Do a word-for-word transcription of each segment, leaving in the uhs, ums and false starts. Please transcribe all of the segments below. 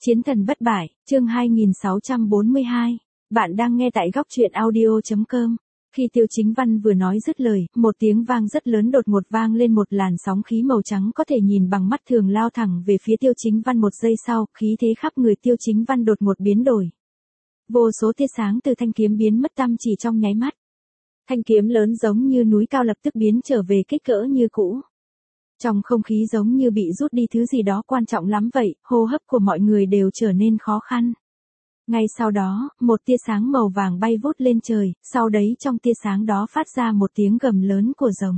Chiến thần bất bại, chương hai nghìn sáu trăm bốn mươi hai. Bạn đang nghe tại góc truyện audio chấm com. Khi Tiêu Chính Văn vừa nói dứt lời, một tiếng vang rất lớn đột ngột vang lên, một làn sóng khí màu trắng có thể nhìn bằng mắt thường lao thẳng về phía Tiêu Chính Văn. Một giây sau, khí thế khắp người Tiêu Chính Văn đột ngột biến đổi. Vô số tia sáng từ thanh kiếm biến mất tăm chỉ trong nháy mắt. Thanh kiếm lớn giống như núi cao lập tức biến trở về kích cỡ như cũ. Trong không khí giống như bị rút đi thứ gì đó quan trọng lắm vậy, hô hấp của mọi người đều trở nên khó khăn. Ngay sau đó, một tia sáng màu vàng bay vút lên trời, sau đấy trong tia sáng đó phát ra một tiếng gầm lớn của rồng.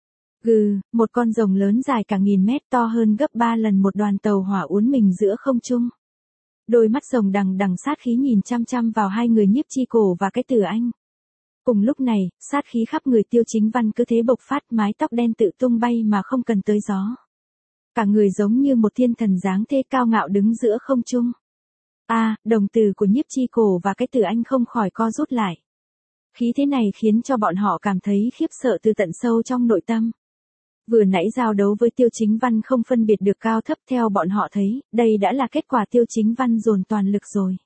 Gừ, một con rồng lớn dài cả nghìn mét, to hơn gấp ba lần một đoàn tàu hỏa uốn mình giữa không trung. Đôi mắt rồng đằng đằng sát khí nhìn chăm chăm vào hai người Nhiếp Chi Cổ và cái Từ Anh. Cùng lúc này, sát khí khắp người Tiêu Chính Văn cứ thế bộc phát, mái tóc đen tự tung bay mà không cần tới gió. Cả người giống như một thiên thần dáng thế cao ngạo đứng giữa không trung. A, à, đồng tử của Nhiếp Chi Cổ và cái Từ Anh không khỏi co rút lại. Khí thế này khiến cho bọn họ cảm thấy khiếp sợ từ tận sâu trong nội tâm. Vừa nãy giao đấu với Tiêu Chính Văn không phân biệt được cao thấp, theo bọn họ thấy, đây đã là kết quả Tiêu Chính Văn dồn toàn lực rồi.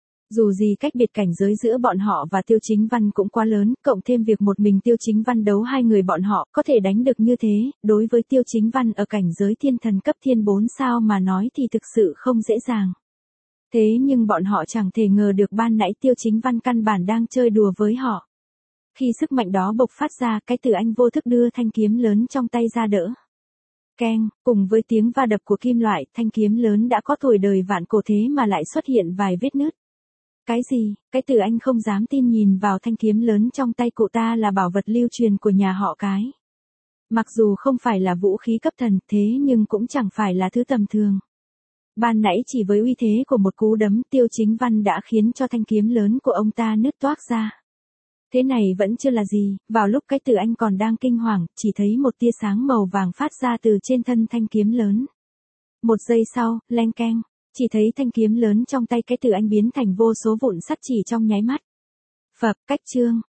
Dù gì cách biệt cảnh giới giữa bọn họ và Tiêu Chính Văn cũng quá lớn, cộng thêm việc một mình Tiêu Chính Văn đấu hai người bọn họ có thể đánh được như thế, đối với Tiêu Chính Văn ở cảnh giới thiên thần cấp thiên bốn sao mà nói thì thực sự không dễ dàng. Thế nhưng bọn họ chẳng thể ngờ được ban nãy Tiêu Chính Văn căn bản đang chơi đùa với họ. Khi sức mạnh đó bộc phát ra, cái Từ Anh vô thức đưa thanh kiếm lớn trong tay ra đỡ. Keng, cùng với tiếng va đập của kim loại, thanh kiếm lớn đã có tuổi đời vạn cổ thế mà lại xuất hiện vài vết nứt. Cái gì? Cái Từ Anh không dám tin nhìn vào thanh kiếm lớn trong tay cụ ta là bảo vật lưu truyền của nhà họ cái. Mặc dù không phải là vũ khí cấp thần, thế nhưng cũng chẳng phải là thứ tầm thường. Ban nãy chỉ với uy thế của một cú đấm, Tiêu Chính Văn đã khiến cho thanh kiếm lớn của ông ta nứt toác ra. Thế này vẫn chưa là gì, vào lúc cái Từ Anh còn đang kinh hoàng, chỉ thấy một tia sáng màu vàng phát ra từ trên thân thanh kiếm lớn. Một giây sau, leng keng. Chỉ thấy thanh kiếm lớn trong tay cái Từ Anh biến thành vô số vụn sắt chỉ trong nháy mắt. Phập, cách chương,